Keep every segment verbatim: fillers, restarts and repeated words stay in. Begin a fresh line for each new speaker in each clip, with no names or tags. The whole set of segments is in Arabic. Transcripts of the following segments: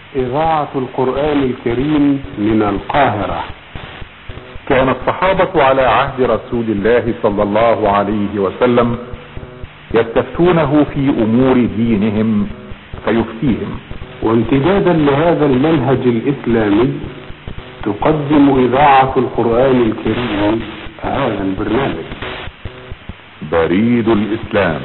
إذاعة القرآن الكريم من القاهرة.
كان الصحابة على عهد رسول الله صلى الله عليه وسلم يستفتونه في أمور دينهم فيفتيهم.
وامتدادا لهذا المنهج الإسلامي تقدم إذاعة القرآن الكريم هذا البرنامج
بريد الإسلام.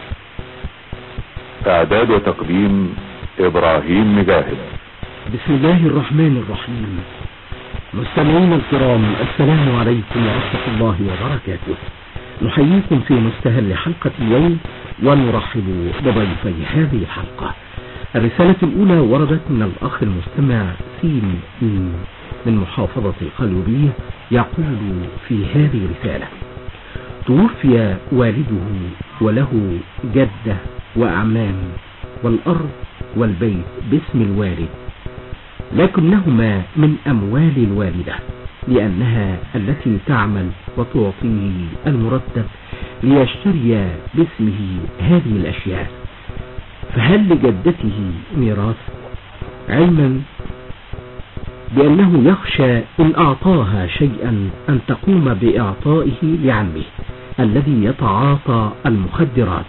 إعداد وتقديم إبراهيم مجاهد.
بسم الله الرحمن الرحيم. مستمعينا الكرام، السلام عليكم ورحمة الله وبركاته. نحييكم في مستهل حلقة اليوم ونرحب بضيفي هذه الحلقة. الرسالة الأولى وردت من الأخ المستمع سين من محافظة القليوبية، يقول في هذه الرسالة: توفي والده وله جدة وأعمام والأرض والبيت باسم الوالد، لكنهما من أموال الوالدة لأنها التي تعمل وتعطيه المرتب ليشتري باسمه هذه الأشياء، فهل لجدته ميراث؟ علما بأنه يخشى إن أعطاها شيئا أن تقوم بإعطائه لعمه الذي يتعاطى المخدرات،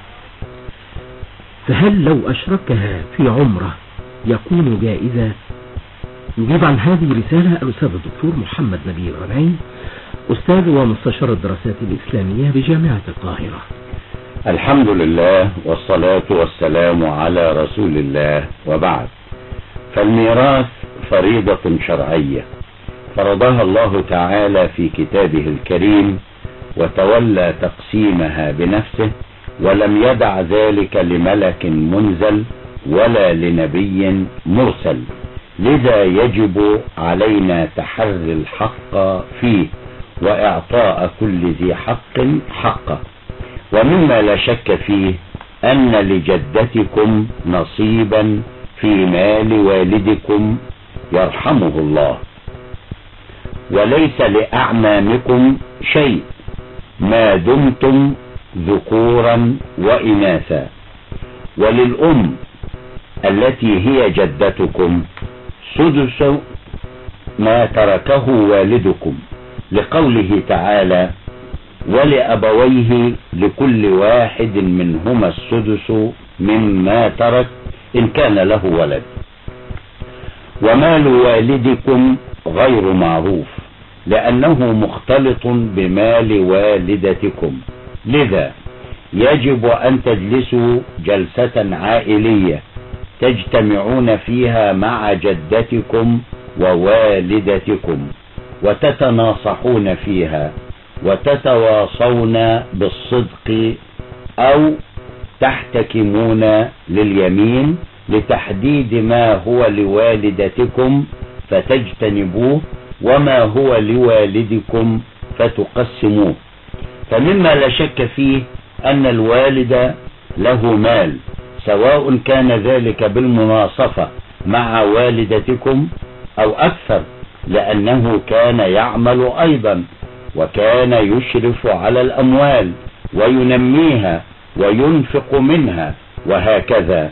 فهل لو أشركها في عمره يكون جائزا؟ يجيب عن هذه الرسالة الأستاذ الدكتور محمد نبيل غنيم، أستاذ ومستشار الدراسات الإسلامية بجامعة القاهرة.
الحمد لله والصلاة والسلام على رسول الله، وبعد. فالميراث فريضة شرعية فرضها الله تعالى في كتابه الكريم، وتولى تقسيمها بنفسه، ولم يدع ذلك لملك منزل ولا لنبي مرسل، لذا يجب علينا تحري الحق فيه وإعطاء كل ذي حق حقه. ومما لا شك فيه أن لجدتكم نصيبا في مال والدكم يرحمه الله، وليس لأعمامكم شيء ما دمتم ذكورا وإناثا. وللأم التي هي جدتكم سدس ما تركه والدكم، لقوله تعالى: ولأبويه لكل واحد منهما السدس مما ترك إن كان له ولد. ومال والدكم غير معروف لأنه مختلط بمال والدتكم، لذا يجب أن تجلسوا جلسة عائلية تجتمعون فيها مع جدتكم ووالدتكم، وتتناصحون فيها وتتواصون بالصدق أو تحتكمون لليمين لتحديد ما هو لوالدتكم فتجتنبوه، وما هو لوالدكم فتقسموه. فمما لا شك فيه أن الوالد له مال، سواء كان ذلك بالمناصفة مع والدتكم أو أكثر، لأنه كان يعمل أيضا وكان يشرف على الأموال وينميها وينفق منها وهكذا.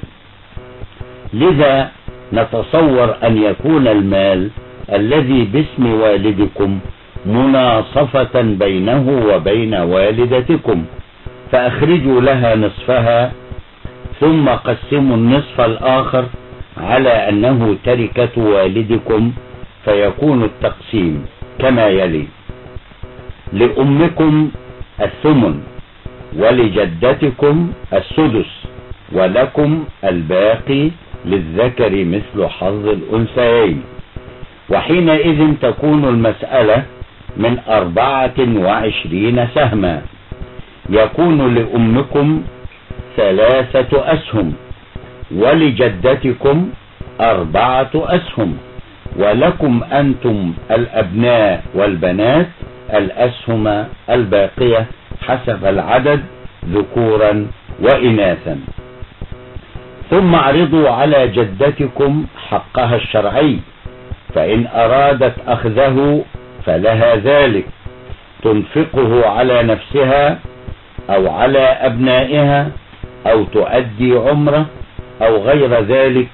لذا نتصور أن يكون المال الذي باسم والدكم مناصفة بينه وبين والدتكم، فأخرجوا لها نصفها ثم قسموا النصف الآخر على أنه تركة والدكم، فيكون التقسيم كما يلي: لأمكم الثمن، ولجدتكم السدس، ولكم الباقي للذكر مثل حظ الأنثيين. وحينئذ تكون المسألة من أربعة وعشرين سهما، يكون لأمكم ثلاثة أسهم، ولجدتكم أربعة أسهم، ولكم أنتم الأبناء والبنات الأسهم الباقية حسب العدد ذكورا وإناثا. ثم اعرضوا على جدتكم حقها الشرعي، فإن أرادت أخذه فلها ذلك، تنفقه على نفسها أو على أبنائها أو تؤدي عمره أو غير ذلك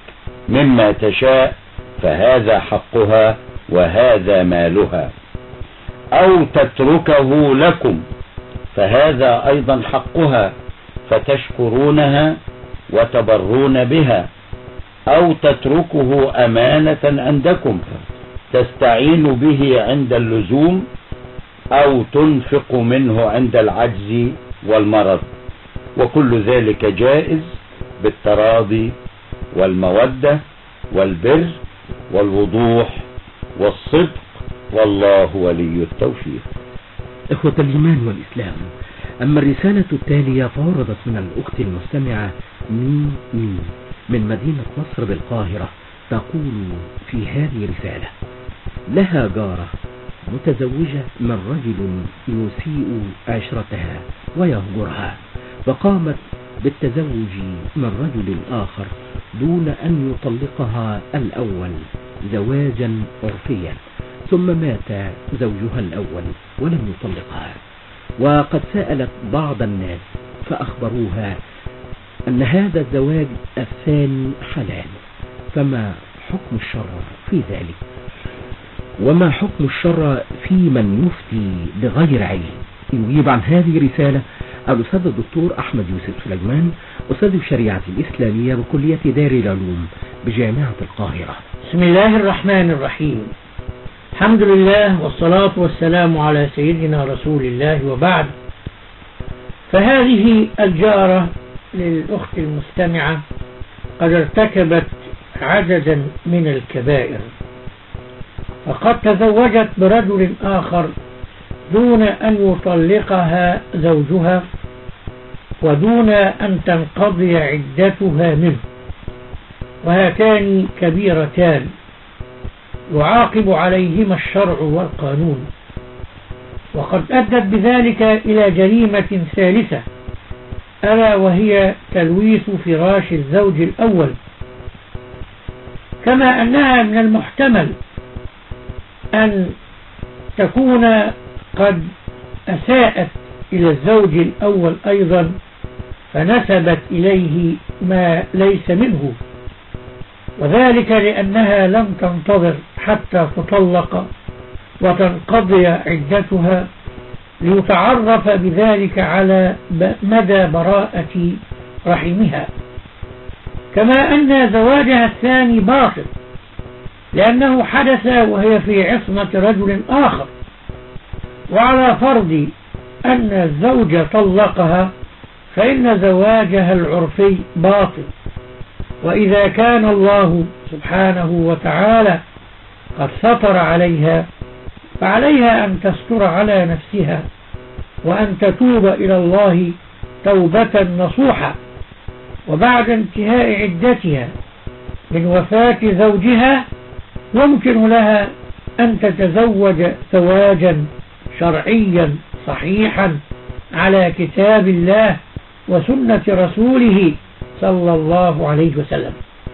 مما تشاء فهذا حقها وهذا مالها، أو تتركه لكم فهذا أيضا حقها فتشكرونها وتبرون بها، أو تتركه أمانة عندكم تستعين به عند اللزوم، أو تنفق منه عند العجز والمرض، وكل ذلك جائز بالتراضي والمودة والبر والوضوح والصدق، والله ولي التوفيق.
إخوة الإيمان والإسلام، أما الرسالة التالية فوردت من الأخت المستمعة مي مي من مدينة مصر بالقاهرة، تقول في هذه رسالة: لها جارة متزوجة من رجل يسيء عشرتها ويهجرها، فقامت بالتزوج من رجل آخر دون أن يطلقها الأول زواجا عرفيا، ثم مات زوجها الأول ولم يطلقها، وقد سألت بعض الناس فأخبروها أن هذا الزواج الثاني حلال، فما حكم الشرع في ذلك؟ وما حكم الشرع في من يفتي بغير علم؟ يجيب عن هذه الرسالة الأستاذ الدكتور أحمد يوسف سليمان، أستاذ الشريعة الإسلامية بكلية دار العلوم بجامعة القاهرة.
بسم الله الرحمن الرحيم، الحمد لله والصلاة والسلام على سيدنا رسول الله، وبعد. فهذه الجارة للأخت المستمعة قد ارتكبت عددا من الكبائر، فقد تزوجت برجل آخر دون أن يطلقها زوجها ودون أن تنقضي عدتها منه، وهاتان كبيرتان يعاقب عليهما الشرع والقانون، وقد أدت بذلك إلى جريمة ثالثة، ألا وهي تلويث فراش الزوج الأول، كما أنها من المحتمل أن تكون قد أساءت إلى الزوج الأول أيضا فنسبت إليه ما ليس منه، وذلك لأنها لم تنتظر حتى تطلق وتنقضي عدتها ليتعرف بذلك على مدى براءة رحمها، كما أن زواجها الثاني باطل لأنه حدث وهي في عصمة رجل آخر، وعلى فرض أن الزوج طلقها فإن زواجها العرفي باطل، وإذا كان الله سبحانه وتعالى قد ستر عليها فعليها أن تستر على نفسها وأن تتوب إلى الله توبة نصوحة، وبعد انتهاء عدتها من وفاة زوجها يمكن لها أن تتزوج زواجا شرعيا صحيحا على كتاب الله وسنة رسوله صلى الله عليه وسلم.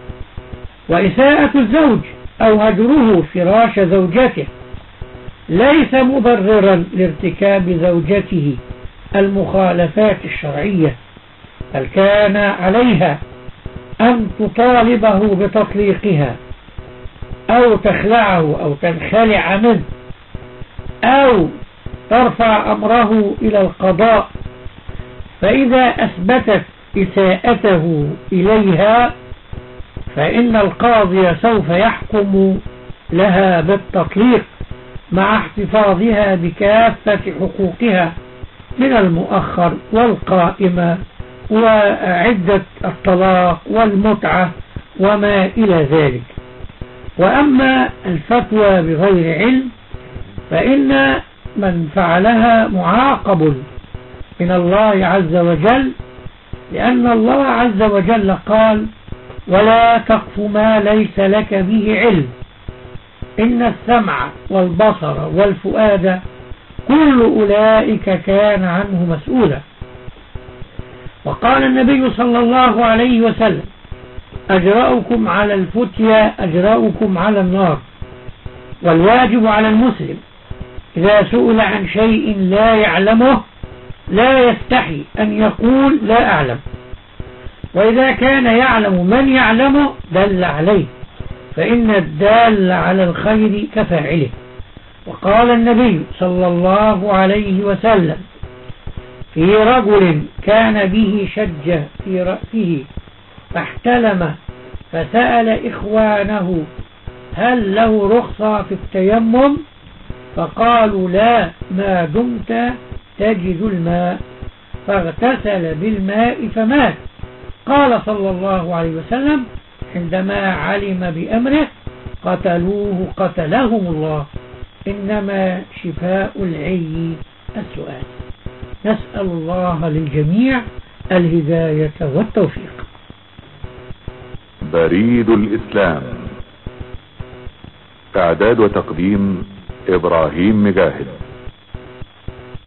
وإساءة الزوج أو هجره فراش زوجته ليس مبررا لارتكاب زوجته المخالفات الشرعية، بل كان عليها أن تطالبه بتطليقها أو تخلعه أو تنخلع منه أو ترفع أمره إلى القضاء، فإذا أثبتت إساءته إليها فإن القاضي سوف يحكم لها بالتطليق مع احتفاظها بكافة حقوقها من المؤخر والقائمة وعدة الطلاق والمتعة وما إلى ذلك. وأما الفتوى بغير علم فإن من فعلها معاقب من الله عز وجل، لأن الله عز وجل قال: ولا تقف ما ليس لك به علم إن السمع والبصر والفؤاد كل أولئك كان عنه مسؤولا. وقال النبي صلى الله عليه وسلم: أجرأكم على الفتيا أجرأكم على النار. والواجب على المسلم إذا سئل عن شيء لا يعلمه لا يستحي أن يقول لا أعلم، وإذا كان يعلم من يعلمه دل عليه، فإن الدال على الخير كفاعله. وقال النبي صلى الله عليه وسلم في رجل كان به شجة في رأسه فاحتلم فسأل إخوانه هل له رخصة في التيمم؟ فقالوا لا ما دمت تجد الماء، فاغتسل بالماء فمات. قال صلى الله عليه وسلم عندما علم بأمره قتلوه قتلهم الله، إنما شفاء العي السؤال. نسأل الله للجميع الهداية والتوفيق.
بريد الإسلام، إعداد وتقديم إبراهيم مجاهد.